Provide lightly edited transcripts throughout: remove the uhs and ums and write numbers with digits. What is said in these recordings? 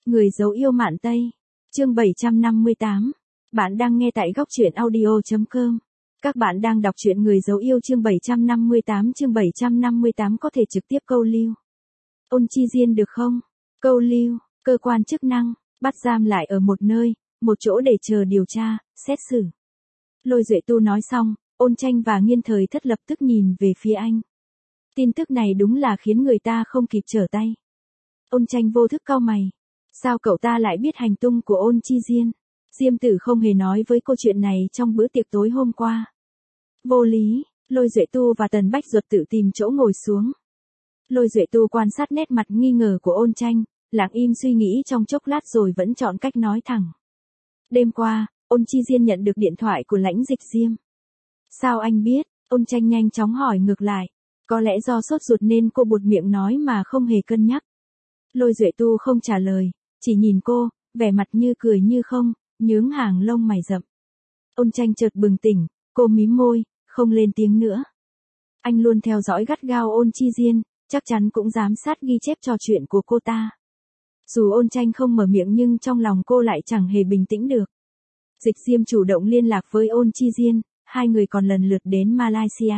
Người dấu yêu Mạn Tây. Chương 758. Bạn đang nghe tại góc truyện audio.com. Các bạn đang đọc truyện Người dấu yêu chương 758. Chương 758 có thể trực tiếp câu lưu Ôn Chi Diên được không? Câu lưu, cơ quan chức năng, bắt giam lại ở một nơi, một chỗ để chờ điều tra, xét xử. Lôi Duệ Tu nói xong, Ôn Tranh và Nghiên Thời Thất lập tức nhìn về phía anh. Tin tức này đúng là khiến người ta không kịp trở tay. Ôn Tranh vô thức cau mày. Sao cậu ta lại biết hành tung của Ôn Chi Diên? Diêm Tử không hề nói với cô chuyện này trong bữa tiệc tối hôm qua. Vô lý, Lôi Duệ Tu và Tần Bách Duật tự tìm chỗ ngồi xuống. Lôi Duệ Tu quan sát nét mặt nghi ngờ của Ôn Tranh, lặng im suy nghĩ trong chốc lát rồi vẫn chọn cách nói thẳng. Đêm qua, Ôn Chi Diên nhận được điện thoại của Lãnh Dịch Diêm. Sao anh biết? Ôn Tranh nhanh chóng hỏi ngược lại. Có lẽ do sốt ruột nên cô buột miệng nói mà không hề cân nhắc. Lôi Duệ Tu không trả lời, chỉ nhìn cô, vẻ mặt như cười như không, nhướng hàng lông mày rậm. Ôn Tranh chợt bừng tỉnh, cô mím môi, không lên tiếng nữa. Anh luôn theo dõi gắt gao Ôn Chi Diên, chắc chắn cũng giám sát ghi chép trò chuyện của cô ta. Dù Ôn Tranh không mở miệng nhưng trong lòng cô lại chẳng hề bình tĩnh được. Dịch Diêm chủ động liên lạc với Ôn Chi Diên, hai người còn lần lượt đến Malaysia.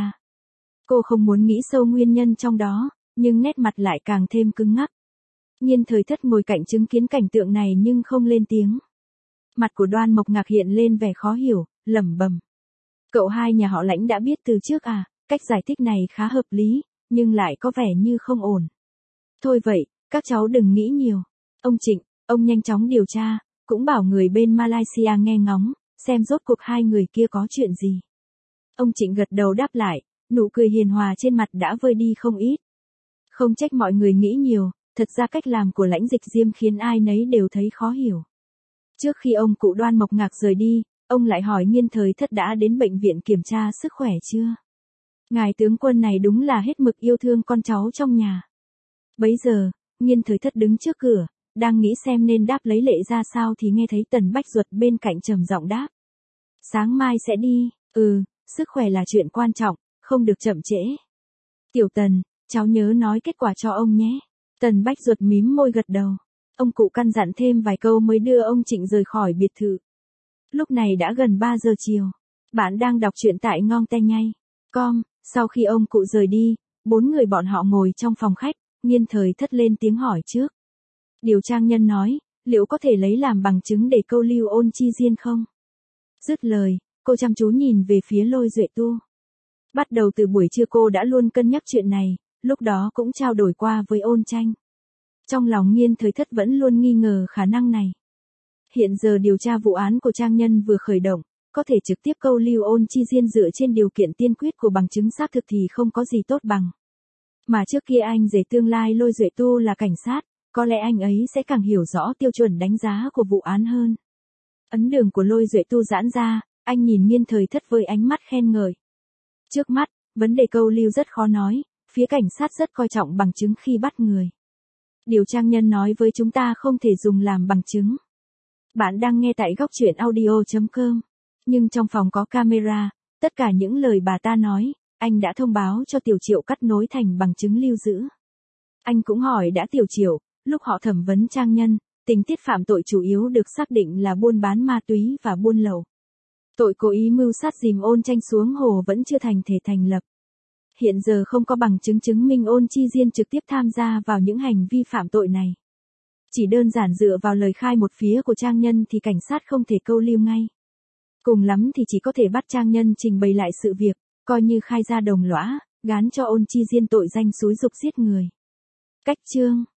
Cô không muốn nghĩ sâu nguyên nhân trong đó, nhưng nét mặt lại càng thêm cứng ngắc. Nghiên Thời Thất ngồi cạnh chứng kiến cảnh tượng này nhưng không lên tiếng. Mặt của Đoan Mộc Ngạc hiện lên vẻ khó hiểu, lẩm bẩm. Cậu hai nhà họ Lãnh đã biết từ trước à? Cách giải thích này khá hợp lý, nhưng lại có vẻ như không ổn. Thôi vậy, các cháu đừng nghĩ nhiều. Ông Trịnh, ông nhanh chóng điều tra, cũng bảo người bên Malaysia nghe ngóng, xem rốt cuộc hai người kia có chuyện gì. Ông Trịnh gật đầu đáp lại, nụ cười hiền hòa trên mặt đã vơi đi không ít. Không trách mọi người nghĩ nhiều, thật ra cách làm của Lãnh Dịch Diêm khiến ai nấy đều thấy khó hiểu. Trước khi ông cụ Đoan Mộc Ngạc rời đi, ông lại hỏi Nghiên Thời Thất đã đến bệnh viện kiểm tra sức khỏe chưa. Ngài tướng quân này đúng là hết mực yêu thương con cháu trong nhà. Bấy giờ, Nghiên Thời Thất đứng trước cửa, đang nghĩ xem nên đáp lấy lệ ra sao thì nghe thấy Tần Bách Duật bên cạnh trầm giọng đáp. Sáng mai sẽ đi, sức khỏe là chuyện quan trọng, không được chậm trễ. Tiểu Tần, cháu nhớ nói kết quả cho ông nhé. Tần Bách Duật mím môi gật đầu. Ông cụ căn dặn thêm vài câu mới đưa ông Trịnh rời khỏi biệt thự. Lúc này đã gần 3 giờ chiều. Bạn đang đọc truyện tại ngontenhai.com. Sau khi ông cụ rời đi, 4 người bọn họ ngồi trong phòng khách, Nghiên Thời Thất lên tiếng hỏi trước. Điều trang nhân nói, liệu có thể lấy làm bằng chứng để câu lưu Ôn Chi Diên không? Dứt lời, cô chăm chú nhìn về phía Lôi Duệ Tu. Bắt đầu từ buổi trưa cô đã luôn cân nhắc chuyện này, lúc đó cũng trao đổi qua với Ôn Tranh. Trong lòng Nghiên Thời Thất vẫn luôn nghi ngờ khả năng này. Hiện giờ điều tra vụ án của trang nhân vừa khởi động, có thể trực tiếp câu lưu Ôn Chi Diên dựa trên điều kiện tiên quyết của bằng chứng xác thực thì không có gì tốt bằng. Mà trước kia anh rể tương lai Lôi Duệ Tu là cảnh sát, có lẽ anh ấy sẽ càng hiểu rõ tiêu chuẩn đánh giá của vụ án hơn. Ấn đường của Lôi Duệ Tu giãn ra, anh nhìn Nghiên Thời Thất với ánh mắt khen ngợi. Trước mắt, vấn đề câu lưu rất khó nói, phía cảnh sát rất coi trọng bằng chứng khi bắt người. Điều trang nhân nói với chúng ta không thể dùng làm bằng chứng. Bạn đang nghe tại góc truyện audio.com. Nhưng trong phòng có camera, tất cả những lời bà ta nói, anh đã thông báo cho Tiểu Triệu cắt nối thành bằng chứng lưu giữ. Anh cũng hỏi đã Tiểu Triệu, lúc họ thẩm vấn trang nhân, tình tiết phạm tội chủ yếu được xác định là buôn bán ma túy và buôn lậu. Tội cố ý mưu sát dìm Ôn Tranh xuống hồ vẫn chưa thành thể thành lập. Hiện giờ không có bằng chứng chứng minh Ôn Chi Diên trực tiếp tham gia vào những hành vi phạm tội này. Chỉ đơn giản dựa vào lời khai một phía của trang nhân thì cảnh sát không thể câu lưu ngay. Cùng lắm thì chỉ có thể bắt trang nhân trình bày lại sự việc, coi như khai ra đồng lõa, gán cho Ôn Chi Diên tội danh xúi giục giết người. Cách chương